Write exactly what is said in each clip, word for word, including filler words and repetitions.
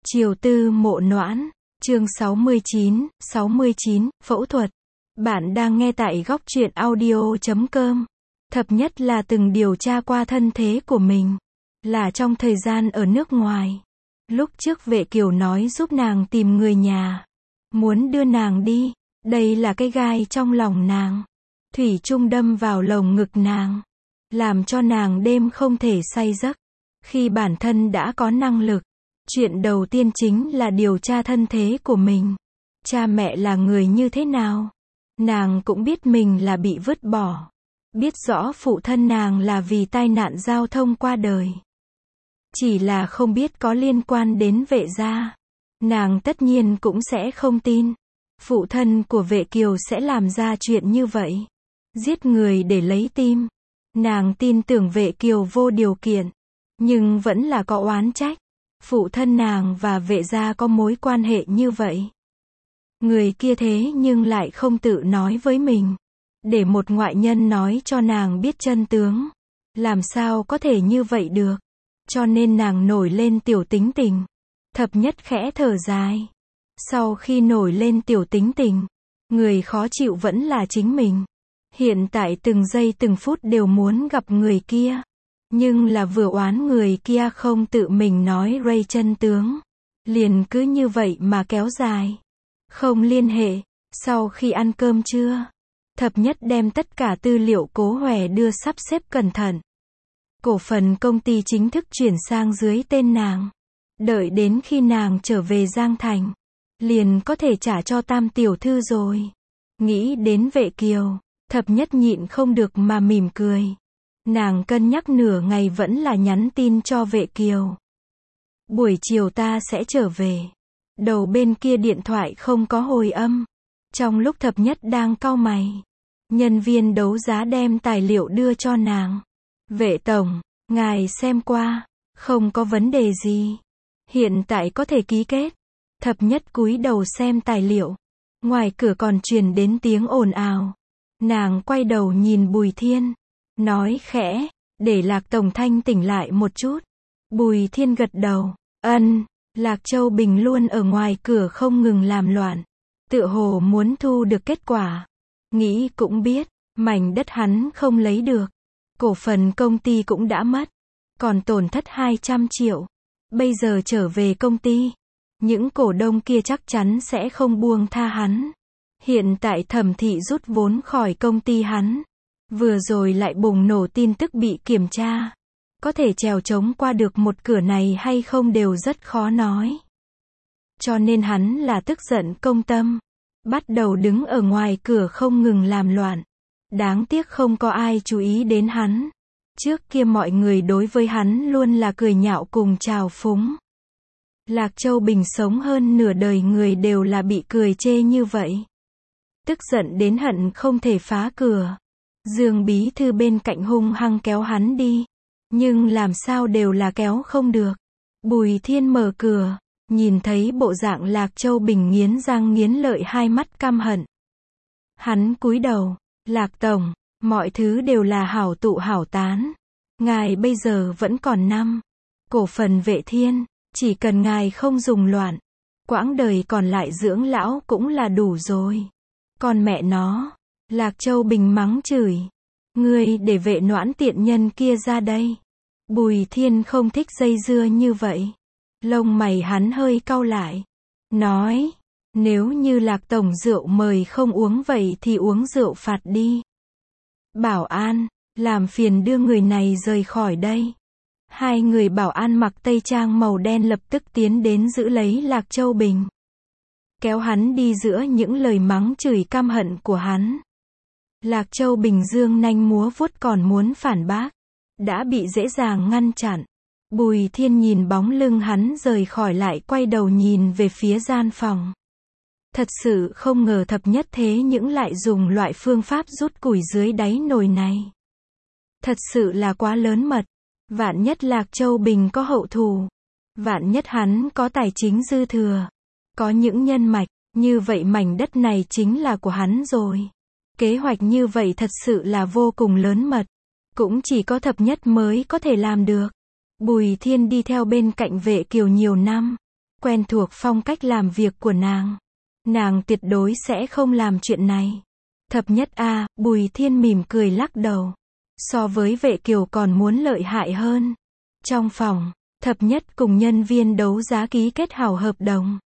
Triều Tư Mộ Noãn, chương sáu mươi chín, sáu mươi chín, phẫu thuật. Bạn đang nghe tại góc truyện audio chấm com. Thập nhất là từng điều tra qua thân thế của mình, là trong thời gian ở nước ngoài. Lúc trước Vệ Kiều nói giúp nàng tìm người nhà, muốn đưa nàng đi, đây là cái gai trong lòng nàng. Thủy chung đâm vào lồng ngực nàng, làm cho nàng đêm không thể say giấc. Khi bản thân đã có năng lực, chuyện đầu tiên chính là điều tra thân thế của mình. Cha mẹ là người như thế nào? Nàng cũng biết mình là bị vứt bỏ. Biết rõ phụ thân nàng là vì tai nạn giao thông qua đời. Chỉ là không biết có liên quan đến Vệ gia. Nàng tất nhiên cũng sẽ không tin. Phụ thân của Vệ Kiều sẽ làm ra chuyện như vậy. Giết người để lấy tim. Nàng tin tưởng Vệ Kiều vô điều kiện. Nhưng vẫn là có oán trách. Phụ thân nàng và Vệ gia có mối quan hệ như vậy. Người kia thế nhưng lại không tự nói với mình. Để một ngoại nhân nói cho nàng biết chân tướng. Làm sao có thể như vậy được. Cho nên nàng nổi lên tiểu tính tình. Thập nhất khẽ thở dài. Sau khi nổi lên tiểu tính tình, người khó chịu vẫn là chính mình. Hiện tại từng giây từng phút đều muốn gặp người kia. Nhưng là vừa oán người kia không tự mình nói Ray chân tướng. Liền cứ như vậy mà kéo dài. Không liên hệ. Sau khi ăn cơm trưa, thập nhất đem tất cả tư liệu Cố Hòe đưa sắp xếp cẩn thận. Cổ phần công ty chính thức chuyển sang dưới tên nàng. Đợi đến khi nàng trở về Giang Thành, liền có thể trả cho Tam tiểu thư rồi. Nghĩ đến Vệ Kiều, thập nhất nhịn không được mà mỉm cười. Nàng cân nhắc nửa ngày vẫn là nhắn tin cho Vệ Kiều. Buổi chiều ta sẽ trở về. Đầu bên kia điện thoại không có hồi âm. Trong lúc thập nhất đang cau mày, nhân viên đấu giá đem tài liệu đưa cho nàng. Vệ tổng, ngài xem qua, không có vấn đề gì. Hiện tại có thể ký kết. Thập nhất cúi đầu xem tài liệu. Ngoài cửa còn truyền đến tiếng ồn ào. Nàng quay đầu nhìn Bùi Thiên, nói khẽ, để Lạc tổng thanh tỉnh lại một chút. Bùi Thiên gật đầu, ân. Lạc Châu Bình luôn ở ngoài cửa không ngừng làm loạn. Tựa hồ muốn thu được kết quả. Nghĩ cũng biết, mảnh đất hắn không lấy được. Cổ phần công ty cũng đã mất. Còn tổn thất hai trăm triệu. Bây giờ trở về công ty. Những cổ đông kia chắc chắn sẽ không buông tha hắn. Hiện tại Thẩm thị rút vốn khỏi công ty hắn. Vừa rồi lại bùng nổ tin tức bị kiểm tra. Có thể trèo trống qua được một cửa này hay không đều rất khó nói. Cho nên hắn là tức giận công tâm. Bắt đầu đứng ở ngoài cửa không ngừng làm loạn. Đáng tiếc không có ai chú ý đến hắn. Trước kia mọi người đối với hắn luôn là cười nhạo cùng trào phúng. Lạc Châu Bình sống hơn nửa đời người đều là bị cười chê như vậy. Tức giận đến hận không thể phá cửa. Dương bí thư bên cạnh hung hăng kéo hắn đi. Nhưng làm sao đều là kéo không được. Bùi Thiên mở cửa, nhìn thấy bộ dạng Lạc Châu Bình nghiến răng nghiến lợi hai mắt căm hận. Hắn cúi đầu, Lạc tổng, mọi thứ đều là hảo tụ hảo tán. Ngài bây giờ vẫn còn năm cổ phần Vệ Thiên, chỉ cần ngài không dùng loạn, quãng đời còn lại dưỡng lão cũng là đủ rồi. Còn mẹ nó, Lạc Châu Bình mắng chửi. Ngươi để Vệ Noãn tiện nhân kia ra đây. Bùi Thiên không thích dây dưa như vậy. Lông mày hắn hơi cau lại. Nói, nếu như Lạc tổng rượu mời không uống vậy thì uống rượu phạt đi. Bảo an, làm phiền đưa người này rời khỏi đây. Hai người bảo an mặc tây trang màu đen lập tức tiến đến giữ lấy Lạc Châu Bình. Kéo hắn đi giữa những lời mắng chửi căm hận của hắn. Lạc Châu Bình dương nanh múa vuốt còn muốn phản bác. Đã bị dễ dàng ngăn chặn. Bùi Thiên nhìn bóng lưng hắn rời khỏi lại quay đầu nhìn về phía gian phòng. Thật sự không ngờ thập nhất thế những lại dùng loại phương pháp rút củi dưới đáy nồi này. Thật sự là quá lớn mật. Vạn nhất Lạc Châu Bình có hậu thù. Vạn nhất hắn có tài chính dư thừa. Có những nhân mạch, như vậy mảnh đất này chính là của hắn rồi. Kế hoạch như vậy thật sự là vô cùng lớn mật. Cũng chỉ có thập nhất mới có thể làm được. Bùi Thiên đi theo bên cạnh Vệ Kiều nhiều năm. quen thuộc phong cách làm việc của nàng. Nàng tuyệt đối sẽ không làm chuyện này. Thập nhất a, Bùi Thiên mỉm cười lắc đầu. So với Vệ Kiều còn muốn lợi hại hơn. Trong phòng, Thập nhất cùng nhân viên đấu giá ký kết hảo hợp đồng.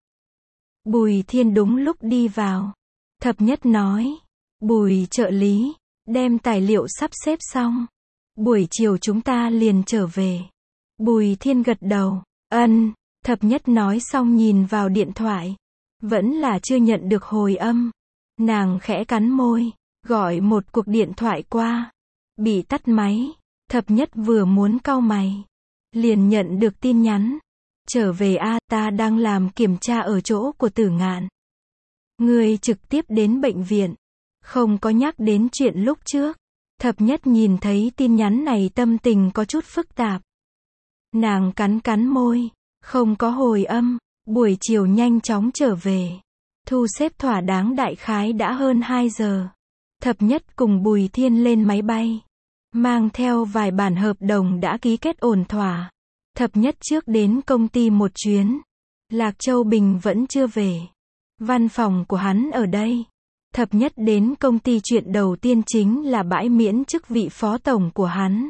Bùi Thiên đúng lúc đi vào. Thập nhất nói, Bùi trợ lý, đem tài liệu sắp xếp xong. Buổi chiều chúng ta liền trở về. Bùi Thiên gật đầu, ân. Thập nhất nói xong nhìn vào điện thoại. Vẫn là chưa nhận được hồi âm. Nàng khẽ cắn môi, gọi một cuộc điện thoại qua. Bị tắt máy. Thập nhất vừa muốn cau mày, liền nhận được tin nhắn. Trở về a, ta đang làm kiểm tra ở chỗ của Tử Ngạn. Ngươi trực tiếp đến bệnh viện. Không có nhắc đến chuyện lúc trước. Thập nhất nhìn thấy tin nhắn này tâm tình có chút phức tạp. Nàng cắn cắn môi, không có hồi âm. Buổi chiều nhanh chóng trở về. Thu xếp thỏa đáng đại khái đã hơn hai giờ. Thập nhất cùng Bùi Thiên lên máy bay. Mang theo vài bản hợp đồng đã ký kết ổn thỏa. Thập nhất trước đến công ty một chuyến. Lạc Châu Bình vẫn chưa về. Văn phòng của hắn ở đây. Thập nhất đến công ty chuyện đầu tiên chính là bãi miễn chức vị phó tổng của hắn.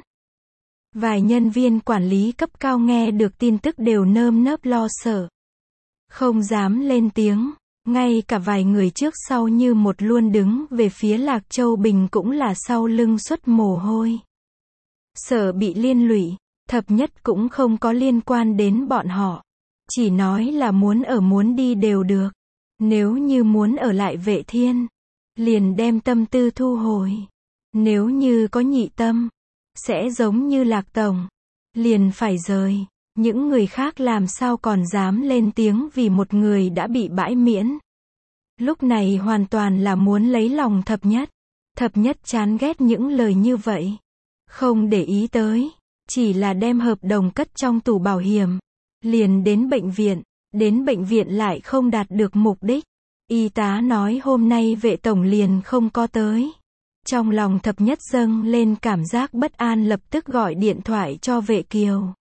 Vài nhân viên quản lý cấp cao nghe được tin tức đều nơm nớp lo sợ. Không dám lên tiếng. Ngay cả vài người trước sau như một luôn đứng về phía Lạc Châu Bình cũng là sau lưng xuất mồ hôi. Sợ bị liên lụy. Thập nhất cũng không có liên quan đến bọn họ. Chỉ nói là muốn ở muốn đi đều được. Nếu như muốn ở lại Vệ Thiên, liền đem tâm tư thu hồi. Nếu như có nhị tâm, sẽ giống như Lạc Tổng, liền phải rời. Những người khác làm sao còn dám lên tiếng vì một người đã bị bãi miễn. Lúc này hoàn toàn là muốn lấy lòng thập nhất. Thập nhất chán ghét những lời như vậy. Không để ý tới. Chỉ là đem hợp đồng cất trong tủ bảo hiểm. Liền đến bệnh viện. Đến bệnh viện lại không đạt được mục đích. Y tá nói hôm nay Vệ tổng liền không có tới. Trong lòng thập nhất dâng lên cảm giác bất an, lập tức gọi điện thoại cho Vệ Kiều.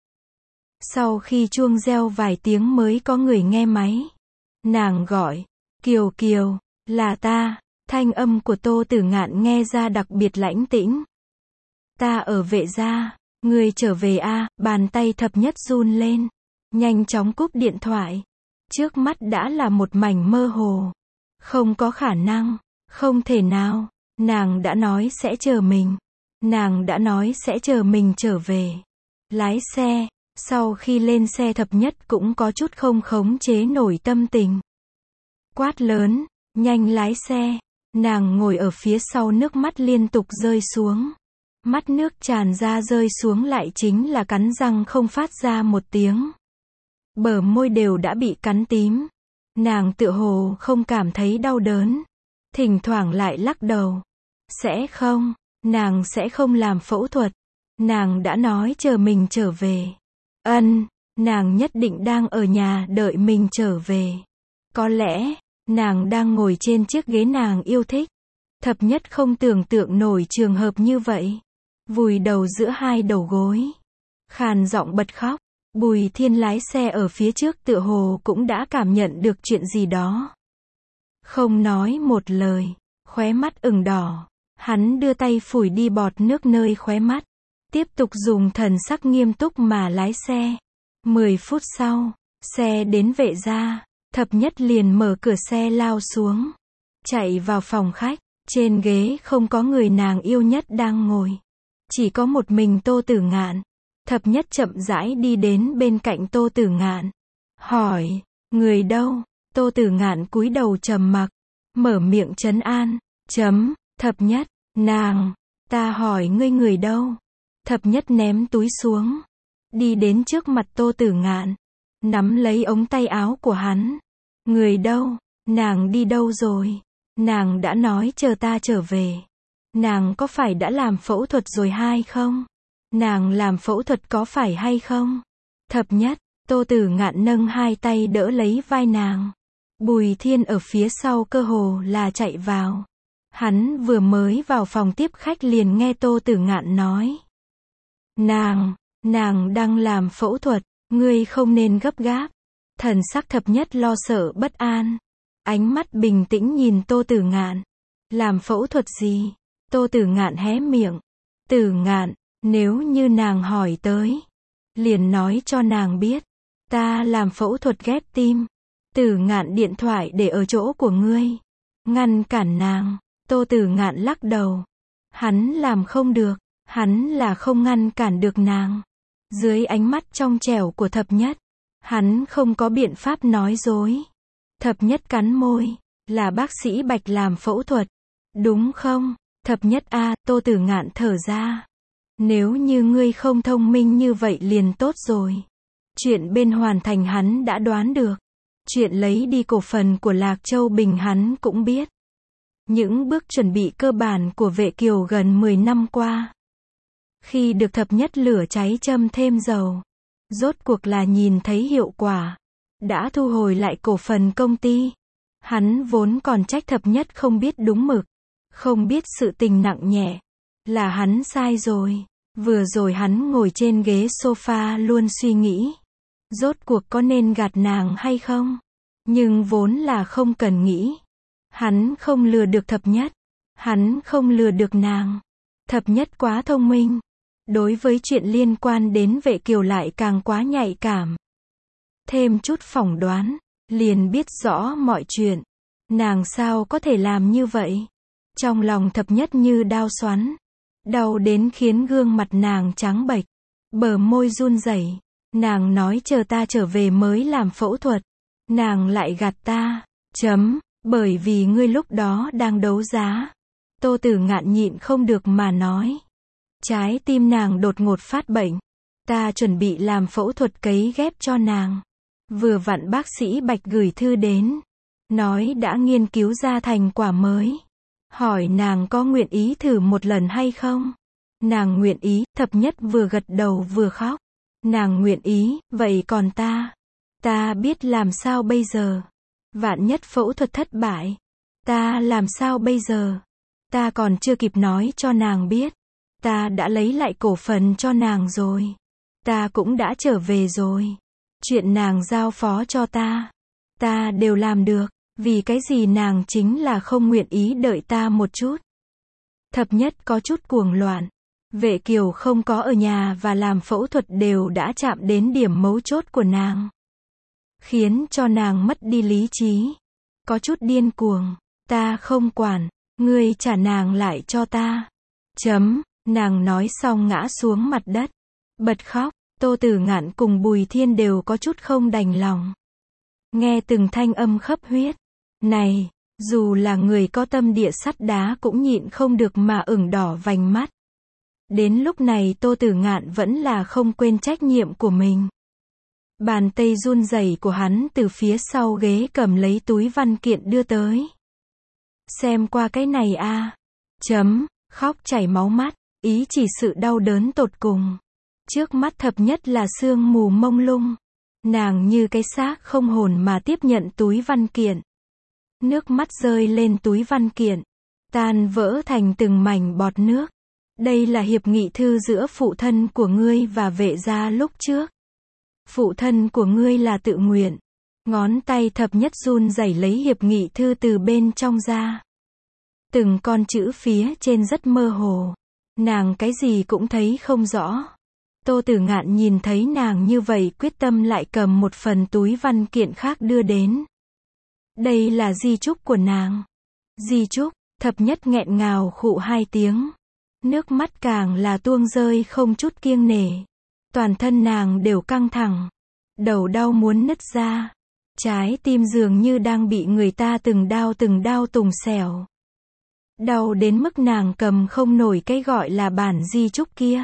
Sau khi chuông reo vài tiếng mới có người nghe máy. Nàng gọi, Kiều Kiều, là ta. Thanh âm của Tô Tử Ngạn nghe ra đặc biệt lãnh tĩnh. Ta ở Vệ gia, ngươi trở về a. Bàn tay thập nhất run lên, nhanh chóng cúp điện thoại. Trước mắt đã là một mảnh mơ hồ. Không có khả năng, không thể nào. Nàng đã nói sẽ chờ mình. Nàng đã nói sẽ chờ mình trở về. Lái xe. Sau khi lên xe thập nhất cũng có chút không khống chế nổi tâm tình. Quát lớn, nhanh lái xe. Nàng ngồi ở phía sau, nước mắt liên tục rơi xuống. Mắt nước tràn ra rơi xuống lại chính là cắn răng không phát ra một tiếng. Bờ môi đều đã bị cắn tím. Nàng tựa hồ không cảm thấy đau đớn. Thỉnh thoảng lại lắc đầu. Sẽ không, nàng sẽ không làm phẫu thuật. Nàng đã nói chờ mình trở về. Ân, nàng nhất định đang ở nhà đợi mình trở về. Có lẽ, nàng đang ngồi trên chiếc ghế nàng yêu thích. Thập nhất không tưởng tượng nổi trường hợp như vậy. Vùi đầu giữa hai đầu gối. Khàn giọng bật khóc. Bùi Thiên lái xe ở phía trước tựa hồ cũng đã cảm nhận được chuyện gì đó. Không nói một lời, khóe mắt ửng đỏ. Hắn đưa tay phủi đi bọt nước nơi khóe mắt. Tiếp tục dùng thần sắc nghiêm túc mà lái xe. Mười phút sau, xe đến Vệ gia. Thập nhất liền mở cửa xe lao xuống. Chạy vào phòng khách. Trên ghế không có người nàng yêu nhất đang ngồi. Chỉ có một mình Tô Tử Ngạn. Thập nhất chậm rãi đi đến bên cạnh Tô Tử Ngạn. Hỏi, người đâu? Tô Tử Ngạn cúi đầu trầm mặc. Mở miệng trấn an. Chấm, thập nhất, nàng, ta hỏi ngươi người đâu? Thập nhất ném túi xuống. Đi đến trước mặt Tô Tử Ngạn. Nắm lấy ống tay áo của hắn. Người đâu? Nàng đi đâu rồi? Nàng đã nói chờ ta trở về. Nàng có phải đã làm phẫu thuật rồi hay không? Nàng làm phẫu thuật có phải hay không? Thập nhất, Tô Tử Ngạn nâng hai tay đỡ lấy vai nàng. Bùi Thiên ở phía sau cơ hồ là chạy vào. Hắn vừa mới vào phòng tiếp khách liền nghe Tô Tử Ngạn nói. Nàng, nàng đang làm phẫu thuật, ngươi không nên gấp gáp. Thần sắc thập nhất lo sợ bất an. Ánh mắt bình tĩnh nhìn Tô Tử Ngạn. Làm phẫu thuật gì? Tô Tử Ngạn hé miệng. Tử Ngạn, nếu như nàng hỏi tới, liền nói cho nàng biết. Ta làm phẫu thuật ghép tim. Tử Ngạn, điện thoại để ở chỗ của ngươi. Ngăn cản nàng. Tô Tử Ngạn lắc đầu. Hắn làm không được. Hắn là không ngăn cản được nàng. Dưới ánh mắt trong trẻo của thập nhất, hắn không có biện pháp nói dối. Thập nhất cắn môi. Là bác sĩ Bạch làm phẫu thuật. Đúng không? Thập nhất a, Tô Tử Ngạn thở ra. Nếu như ngươi không thông minh như vậy liền tốt rồi. Chuyện bên Hoàn Thành hắn đã đoán được. Chuyện lấy đi cổ phần của Lạc Châu Bình hắn cũng biết. Những bước chuẩn bị cơ bản của Vệ Kiều gần mười năm qua. Khi được thập nhất lửa cháy châm thêm dầu. Rốt cuộc là nhìn thấy hiệu quả. Đã thu hồi lại cổ phần công ty. Hắn vốn còn trách thập nhất không biết đúng mực. Không biết sự tình nặng nhẹ. Là hắn sai rồi. Vừa rồi hắn ngồi trên ghế sofa luôn suy nghĩ. Rốt cuộc có nên gạt nàng hay không? Nhưng vốn là không cần nghĩ. Hắn không lừa được thập nhất. Hắn không lừa được nàng. Thập nhất quá thông minh. Đối với chuyện liên quan đến Vệ Kiều lại càng quá nhạy cảm. Thêm chút phỏng đoán, liền biết rõ mọi chuyện. Nàng sao có thể làm như vậy? Trong lòng thập nhất như đao xoắn. Đau đến khiến gương mặt nàng trắng bệch. Bờ môi run rẩy. Nàng nói chờ ta trở về mới làm phẫu thuật. Nàng lại gạt ta. Chấm. Bởi vì ngươi lúc đó đang đấu giá. Tô Tử Ngạn nhịn không được mà nói. Trái tim nàng đột ngột phát bệnh. Ta chuẩn bị làm phẫu thuật cấy ghép cho nàng. Vừa vặn bác sĩ Bạch gửi thư đến. Nói đã nghiên cứu ra thành quả mới. Hỏi nàng có nguyện ý thử một lần hay không? Nàng nguyện ý. Thập nhất vừa gật đầu vừa khóc. Nàng nguyện ý. Vậy còn ta? Ta biết làm sao bây giờ? Vạn nhất phẫu thuật thất bại. Ta làm sao bây giờ? Ta còn chưa kịp nói cho nàng biết. Ta đã lấy lại cổ phần cho nàng rồi. Ta cũng đã trở về rồi. Chuyện nàng giao phó cho ta. Ta đều làm được. Vì cái gì nàng chính là không nguyện ý đợi ta một chút. Thập nhất có chút cuồng loạn. Vệ Kiều không có ở nhà và làm phẫu thuật đều đã chạm đến điểm mấu chốt của nàng. Khiến cho nàng mất đi lý trí. Có chút điên cuồng. Ta không quản. Ngươi trả nàng lại cho ta. Chấm. Nàng nói xong ngã xuống mặt đất. Bật khóc. Tô Tử Ngạn cùng Bùi Thiên đều có chút không đành lòng. Nghe từng thanh âm khấp huyết. Này, dù là người có tâm địa sắt đá cũng nhịn không được mà ửng đỏ vành mắt. Đến lúc này Tô Tử Ngạn vẫn là không quên trách nhiệm của mình. Bàn tay run rẩy của hắn từ phía sau ghế cầm lấy túi văn kiện đưa tới. Xem qua cái này a. Chấm. Khóc chảy máu mắt. Ý chỉ sự đau đớn tột cùng. Trước mắt thập nhất là sương mù mông lung. Nàng như cái xác không hồn mà tiếp nhận túi văn kiện. Nước mắt rơi lên túi văn kiện. Tan vỡ thành từng mảnh bọt nước. Đây là hiệp nghị thư giữa phụ thân của ngươi và Vệ gia lúc trước. Phụ thân của ngươi là tự nguyện. Ngón tay thập nhất run rẩy lấy hiệp nghị thư từ bên trong ra. Từng con chữ phía trên rất mơ hồ. Nàng cái gì cũng thấy không rõ. Tô Tử Ngạn nhìn thấy nàng như vậy quyết tâm lại cầm một phần túi văn kiện khác đưa đến. Đây là di chúc của nàng. Di chúc. Thập nhất nghẹn ngào khụ hai tiếng. Nước mắt càng là tuông rơi không chút kiêng nể. Toàn thân nàng đều căng thẳng. Đầu đau muốn nứt ra. Trái tim dường như đang bị người ta từng đao từng đao tùng xẻo. Đau đến mức nàng cầm không nổi cái gọi là bản di chúc kia.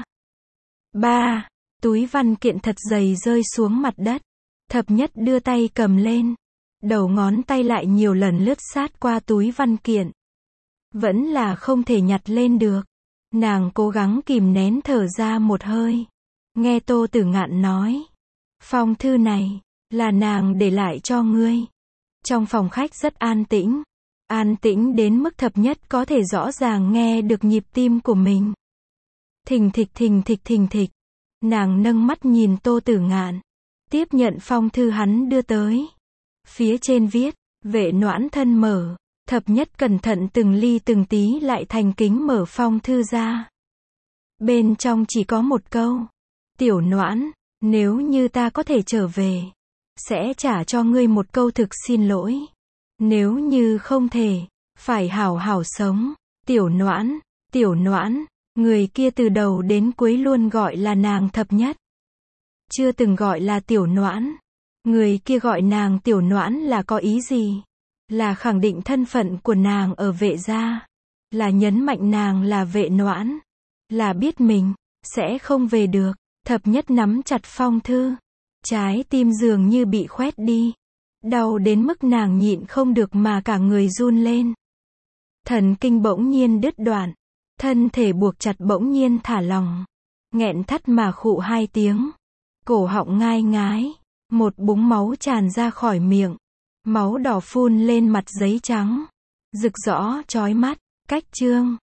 Ba. Túi văn kiện thật dày rơi xuống mặt đất. Thập nhất đưa tay cầm lên. Đầu ngón tay lại nhiều lần lướt sát qua túi văn kiện. Vẫn là không thể nhặt lên được. Nàng cố gắng kìm nén thở ra một hơi. Nghe Tô Tử Ngạn nói. Phong thư này, là nàng để lại cho ngươi. Trong phòng khách rất an tĩnh. An tĩnh đến mức thập nhất có thể rõ ràng nghe được nhịp tim của mình. Thình thịch thình thịch thình thịch. Nàng nâng mắt nhìn Tô Tử Ngạn. Tiếp nhận phong thư hắn đưa tới. Phía trên viết, Vệ Noãn thân mở. Thập Nhất cẩn thận từng ly từng tí lại thành kính mở phong thư ra. Bên trong chỉ có một câu. Tiểu Noãn, nếu như ta có thể trở về, sẽ trả cho ngươi một câu thực xin lỗi. Nếu như không thể, phải hảo hảo sống. Tiểu Noãn, Tiểu Noãn, người kia từ đầu đến cuối luôn gọi là nàng Thập Nhất. Chưa từng gọi là Tiểu Noãn. Người kia gọi nàng Tiểu Noãn là có ý gì? Là khẳng định thân phận của nàng ở Vệ gia. Là nhấn mạnh nàng là Vệ Noãn. Là biết mình sẽ không về được. Thập Nhất nắm chặt phong thư. Trái tim dường như bị khoét đi. Đau đến mức nàng nhịn không được mà cả người run lên. Thần kinh bỗng nhiên đứt đoạn. Thân thể buộc chặt bỗng nhiên thả lỏng. Nghẹn thắt mà khụ hai tiếng. Cổ họng ngai ngái. Một búng máu tràn ra khỏi miệng. Máu đỏ phun lên mặt giấy trắng. Rực rõ chói mắt. Cách chương.